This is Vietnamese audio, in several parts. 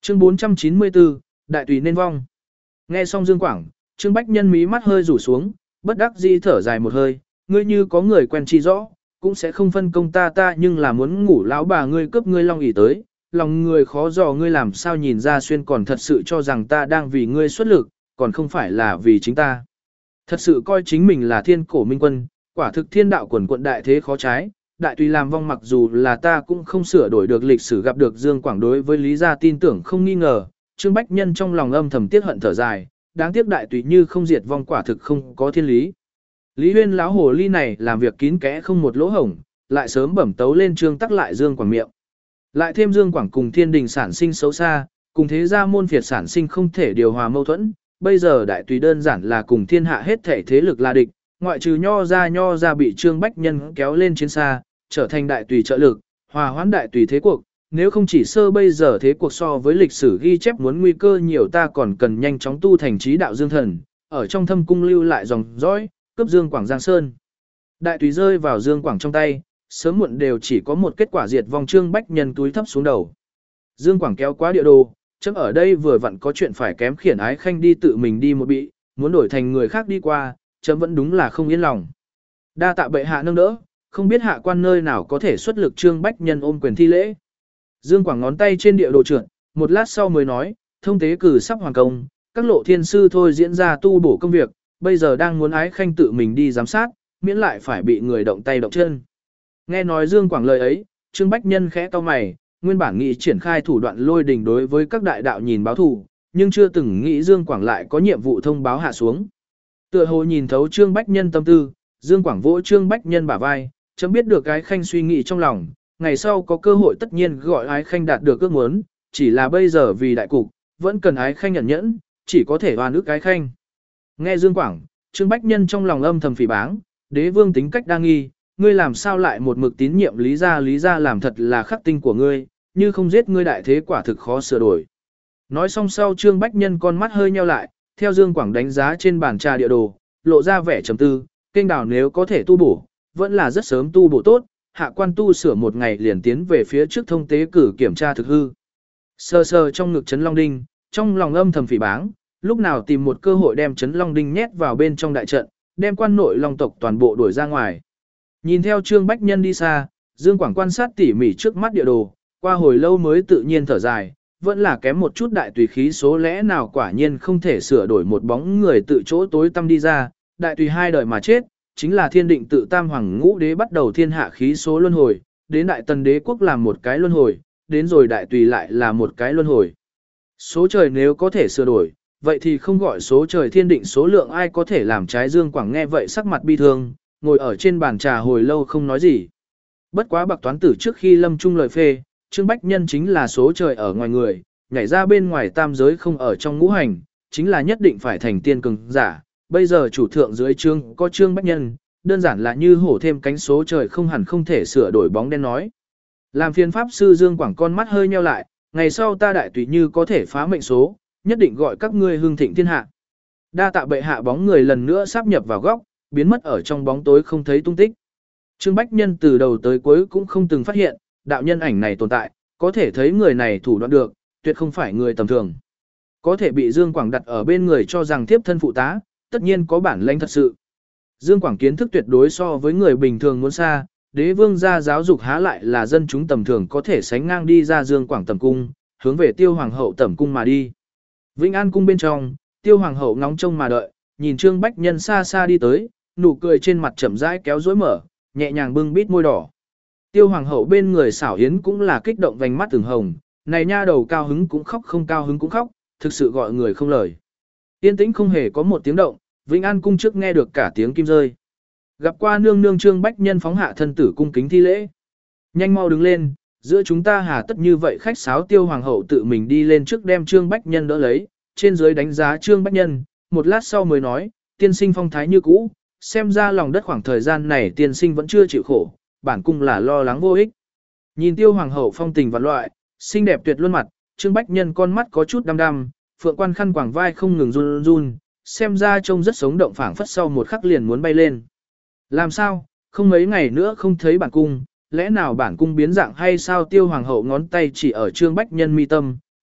Chương 494, Đại tùy nên vong. Nghe xong Dương Quảng, Trương Bách Nhân mí mắt hơi rủ xuống, bất đắc dĩ thở dài một hơi, ngươi như có người quen chi rõ, cũng sẽ không phân công ta nhưng là muốn ngủ lão bà ngươi cướp ngươi long ỷ tới, lòng người khó dò ngươi làm sao nhìn ra xuyên còn thật sự cho rằng ta đang vì ngươi xuất lực, còn không phải là vì chính ta. Thật sự coi chính mình là thiên cổ minh quân, quả thực thiên đạo quần quận đại thế khó trái, đại tùy làm vong mặc dù là ta cũng không sửa đổi được lịch sử gặp được Dương Quảng đối với Lý gia tin tưởng không nghi ngờ, Trương Bách Nhân trong lòng âm thầm tiếc hận thở dài, đáng tiếc đại tùy như không diệt vong quả thực không có thiên lý. Lý Huyên lão hồ ly này làm việc kín kẽ không một lỗ hổng, lại sớm bẩm tấu lên Trương tắc lại Dương Quảng miệng. Lại thêm Dương Quảng cùng thiên đình sản sinh xấu xa, cùng thế gia môn phiệt sản sinh không thể điều hòa mâu thuẫn, bây giờ đại tùy đơn giản là cùng thiên hạ hết thể thế lực là địch, ngoại trừ nho ra bị Trương Bách Nhân kéo lên chiến xa, trở thành đại tùy trợ lực, hòa hoãn đại tùy thế cuộc, nếu không chỉ sơ bây giờ thế cuộc so với lịch sử ghi chép muốn nguy cơ nhiều ta còn cần nhanh chóng tu thành trí đạo dương thần, ở trong thâm cung lưu lại dòng dõi, cướp Dương Quảng Giang Sơn. Đại tùy rơi vào Dương Quảng trong tay, sớm muộn đều chỉ có một kết quả diệt vong. Trương Bách Nhân túi thấp xuống đầu. Dương Quảng kéo quá địa đồ, chấm ở đây vừa vặn có chuyện phải kém khiển Ái Khanh đi tự mình đi một bị, muốn đổi thành người khác đi qua, chấm vẫn đúng là không yên lòng. Đa tạ bệ hạ nâng đỡ, không biết hạ quan nơi nào có thể xuất lực. Trương Bách Nhân ôm quyền thi lễ. Dương Quảng ngón tay trên địa đồ trượt, một lát sau mới nói, thông tế cử sắp hoàn công, các lộ thiên sư thôi diễn ra tu bổ công việc, bây giờ đang muốn Ái Khanh tự mình đi giám sát, miễn lại phải bị người động tay động chân. Nghe nói Dương Quảng lời ấy, Trương Bách Nhân khẽ cau mày, nguyên bản nghĩ triển khai thủ đoạn lôi đình đối với các đại đạo nhìn báo thù, nhưng chưa từng nghĩ Dương Quảng lại có nhiệm vụ thông báo hạ xuống. Tựa hồ nhìn thấu Trương Bách Nhân tâm tư, Dương Quảng vỗ Trương Bách Nhân bả vai, chấm biết được Ái Khanh suy nghĩ trong lòng, ngày sau có cơ hội tất nhiên gọi Ái Khanh đạt được ước muốn, chỉ là bây giờ vì đại cục, vẫn cần Ái Khanh nhận nhẫn, chỉ có thể oan ức Ái Khanh. Nghe Dương Quảng, Trương Bách Nhân trong lòng âm thầm phỉ báng, đế vương tính cách đa nghi, ngươi làm sao lại một mực tín nhiệm Lý gia làm thật là khắc tinh của ngươi, như không giết ngươi đại thế quả thực khó sửa đổi. Nói xong sau Trương Bách Nhân con mắt hơi nheo lại, theo Dương Quảng đánh giá trên bàn trà địa đồ, lộ ra vẻ trầm tư, kênh đảo nếu có thể tu bổ, vẫn là rất sớm tu bổ tốt, hạ quan tu sửa một ngày liền tiến về phía trước thông tế cử kiểm tra thực hư. Sờ sờ trong ngực Trấn Long Đinh, trong lòng âm thầm phỉ báng, lúc nào tìm một cơ hội đem Trấn Long Đinh nhét vào bên trong đại trận, đem quan nội Long tộc toàn bộ đuổi ra ngoài. Nhìn theo Trương Bách Nhân đi xa, Dương Quảng quan sát tỉ mỉ trước mắt địa đồ, qua hồi lâu mới tự nhiên thở dài, vẫn là kém một chút đại tùy khí số lẽ nào quả nhiên không thể sửa đổi một bóng người tự chỗ tối tăm đi ra, đại tùy hai đời mà chết, chính là thiên định tự tam hoàng ngũ đế bắt đầu thiên hạ khí số luân hồi, đến đại tần đế quốc làm một cái luân hồi, đến rồi đại tùy lại là một cái luân hồi. Số trời nếu có thể sửa đổi, vậy thì không gọi số trời thiên định số lượng ai có thể làm trái. Dương Quảng nghe vậy sắc mặt bi thương, ngồi ở trên bàn trà hồi lâu không nói gì. Bất quá bạc toán tử trước khi lâm trung lời phê, Trương Bách Nhân chính là số trời ở ngoài người, nhảy ra bên ngoài tam giới không ở trong ngũ hành, chính là nhất định phải thành tiên cường giả. Bây giờ chủ thượng dưới trương có Trương Bách Nhân, đơn giản là như hổ thêm cánh, số trời không hẳn không thể sửa đổi bóng đen nói. Làm phiền pháp sư. Dương Quảng con mắt hơi nheo lại, ngày sau ta đại tùy như có thể phá mệnh số, nhất định gọi các ngươi hưng thịnh thiên hạ. Đa tạ bệ hạ. Bóng người lần nữa sáp nhập vào góc, biến mất ở trong bóng tối không thấy tung tích. Trương Bách Nhân từ đầu tới cuối cũng không từng phát hiện, đạo nhân ảnh này tồn tại, có thể thấy người này thủ đoạn được, tuyệt không phải người tầm thường. Có thể bị Dương Quảng đặt ở bên người cho rằng tiếp thân phụ tá, tất nhiên có bản lĩnh thật sự. Dương Quảng kiến thức tuyệt đối so với người bình thường muốn xa, đế vương gia giáo dục há lại là dân chúng tầm thường có thể sánh ngang. Đi ra Dương Quảng tầm cung, hướng về Tiêu Hoàng hậu tẩm cung mà đi. Vĩnh An cung bên trong, Tiêu Hoàng hậu ngóng trông mà đợi, nhìn Trương Bách Nhân xa xa đi tới, nụ cười trên mặt chậm rãi kéo rối mở, nhẹ nhàng bưng bít môi đỏ. Tiêu Hoàng hậu bên người Xảo Yến cũng là kích động vành mắt từng hồng, này nha đầu cao hứng cũng khóc, không cao hứng cũng khóc, thực sự gọi người không lời. Yên tĩnh không hề có một tiếng động, Vĩnh An cung trước nghe được cả tiếng kim rơi. Gặp qua nương nương. Trương Bách Nhân phóng hạ thân tử cung kính thi lễ. Nhanh mau đứng lên, giữa chúng ta hà tất như vậy khách sáo. Tiêu Hoàng hậu tự mình đi lên trước đem Trương Bách Nhân đỡ lấy, trên dưới đánh giá Trương Bách Nhân, một lát sau mới nói, tiên sinh phong thái như cũ, xem ra lòng đất khoảng thời gian này tiên sinh vẫn chưa chịu khổ, bản cung là lo lắng vô ích. Nhìn Tiêu Hoàng hậu phong tình vạn loại, xinh đẹp tuyệt luân mặt, Trương Bách Nhân con mắt có chút đăm đăm, phượng quan khăn quàng vai không ngừng run run, xem ra trông rất sống động, phảng phất sau một khắc liền muốn bay lên. Làm sao, không mấy ngày nữa không thấy bản cung, lẽ nào bản cung biến dạng hay sao? Tiêu Hoàng hậu ngón tay chỉ ở Trương Bách Nhân mi tâm,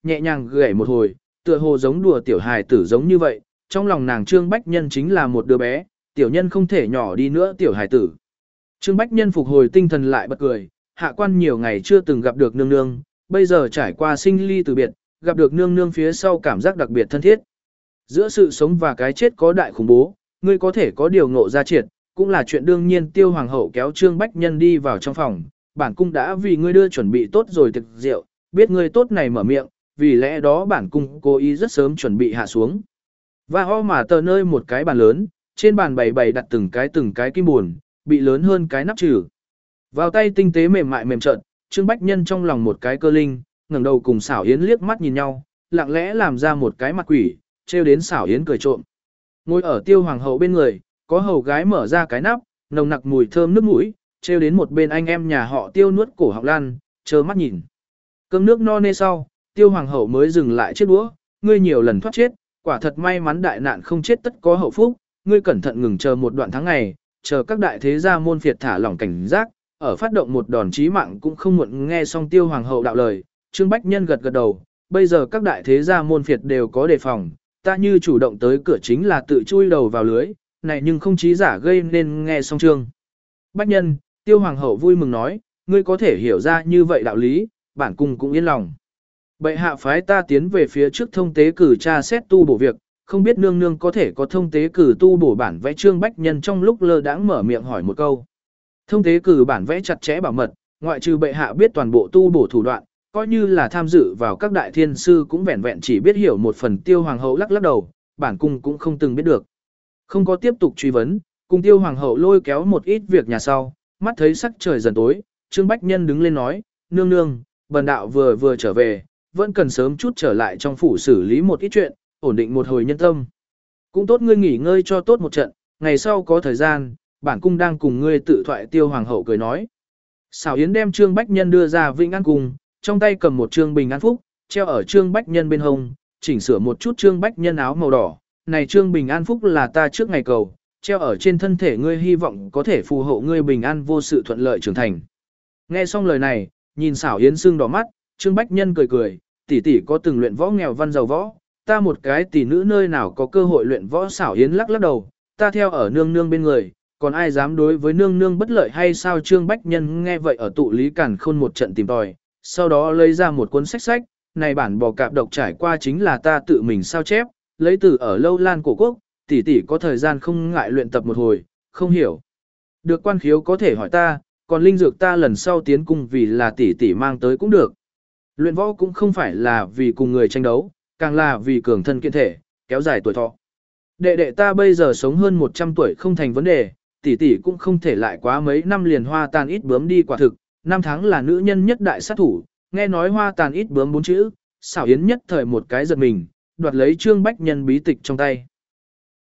nhẹ nhàng gảy một hồi, tựa hồ giống đùa tiểu hài tử giống như vậy, trong lòng nàng Trương Bách Nhân chính là một đứa bé, tiểu nhân không thể nhỏ đi nữa tiểu hài tử. Trương Bách Nhân phục hồi tinh thần lại bật cười, hạ quan nhiều ngày chưa từng gặp được nương nương, bây giờ trải qua sinh ly từ biệt, gặp được nương nương phía sau cảm giác đặc biệt thân thiết. Giữa sự sống và cái chết có đại khủng bố, ngươi có thể có điều ngộ ra triệt, cũng là chuyện đương nhiên. Tiêu hoàng hậu kéo Trương Bách Nhân đi vào trong phòng, bản cung đã vì ngươi đưa chuẩn bị tốt rồi thực rượu, biết ngươi tốt này mở miệng, vì lẽ đó bản cung cố ý rất sớm chuẩn bị hạ xuống. Và ho mà tờ nơi một cái bàn lớn, trên bàn bày đặt từng cái kim buồn, bị lớn hơn cái nắp trừ. Vào tay tinh tế mềm mại mềm trợn, Trương Bách Nhân trong lòng một cái cơ linh, ngẩng đầu cùng Xảo Yến liếc mắt nhìn nhau, lặng lẽ làm ra một cái mặt quỷ, trêu đến Xảo Yến cười trộm. Ngồi ở Tiêu hoàng hậu bên người, có hầu gái mở ra cái nắp, nồng nặc mùi thơm nước mũi, trêu đến một bên anh em nhà họ Tiêu nuốt cổ họng lan, trơ mắt nhìn. Cơm nước no nê sau, Tiêu hoàng hậu mới dừng lại chiếc đũa, ngươi nhiều lần thoát chết, quả thật may mắn đại nạn không chết tất có hậu phúc, ngươi cẩn thận ngừng chờ một đoạn tháng ngày, chờ các đại thế gia môn phiệt thả lỏng cảnh giác, ở phát động một đòn chí mạng cũng không muộn. Nghe xong Tiêu hoàng hậu đạo lời, Trương Bách Nhân gật gật đầu, bây giờ các đại thế gia môn phiệt đều có đề phòng, ta như chủ động tới cửa chính là tự chui đầu vào lưới, này nhưng không chí giả gây nên. Nghe xong Trương Bách Nhân, Tiêu hoàng hậu vui mừng nói, ngươi có thể hiểu ra như vậy đạo lý, bản cung cũng yên lòng. Bệ hạ phái ta tiến về phía trước thông tế cử tra xét tu bổ việc, không biết nương nương có thể có thông tế cử tu bổ bản vẽ. Trương Bách Nhân trong lúc lơ đãng mở miệng hỏi một câu. Thông tế cử bản vẽ chặt chẽ bảo mật, ngoại trừ bệ hạ biết toàn bộ tu bổ thủ đoạn, coi như là tham dự vào các đại thiên sư cũng vẹn vẹn chỉ biết hiểu một phần. Tiêu hoàng hậu lắc lắc đầu, bản cung cũng không từng biết được. Không có tiếp tục truy vấn, cùng Tiêu hoàng hậu lôi kéo một ít việc nhà sau, mắt thấy sắc trời dần tối, Trương Bách Nhân đứng lên nói, nương nương, bần đạo vừa trở về, vẫn cần sớm chút trở lại trong phủ xử lý một ít chuyện, ổn định một hồi nhân tâm. Cũng tốt ngươi nghỉ ngơi cho tốt một trận, ngày sau có thời gian, bản cung đang cùng ngươi tự thoại. Tiêu hoàng hậu cười nói. Xảo Yến đem Trương Bách Nhân đưa ra Vĩnh An Cung, trong tay cầm một trương bình an phúc, treo ở Trương Bách Nhân bên hông, chỉnh sửa một chút Trương Bách Nhân áo màu đỏ. Này trương bình an phúc là ta trước ngày cầu, treo ở trên thân thể ngươi, hy vọng có thể phù hộ ngươi bình an vô sự thuận lợi trưởng thành. Nghe xong lời này, nhìn Xảo Yến sưng đỏ mắt, Trương Bách Nhân cười cười, tỷ tỷ có từng luyện võ nghèo văn giàu võ, ta một cái tỷ nữ nơi nào có cơ hội luyện võ. Xảo Yến lắc lắc đầu, ta theo ở nương nương bên người, còn ai dám đối với nương nương bất lợi hay sao? Trương Bách Nhân nghe vậy ở tụ lý càn khôn một trận tìm tòi, sau đó lấy ra một cuốn sách, này bản bò cạp độc trải qua chính là ta tự mình sao chép, lấy từ ở Lâu Lan cổ quốc, tỷ tỷ có thời gian không ngại luyện tập một hồi, không hiểu được quan khiếu có thể hỏi ta, còn linh dược ta lần sau tiến cung vì là tỷ tỷ mang tới cũng được. Luyện võ cũng không phải là vì cùng người tranh đấu, càng là vì cường thân kiện thể, kéo dài tuổi thọ. Đệ đệ ta bây giờ sống hơn 100 tuổi không thành vấn đề, tỷ tỷ cũng không thể lại quá mấy năm liền hoa tàn ít bướm đi. Quả thực, 5 tháng là nữ nhân nhất đại sát thủ, nghe nói hoa tàn ít bướm 4 chữ, Xảo Yến nhất thời một cái giật mình, đoạt lấy Trương Bách Nhân bí tịch trong tay.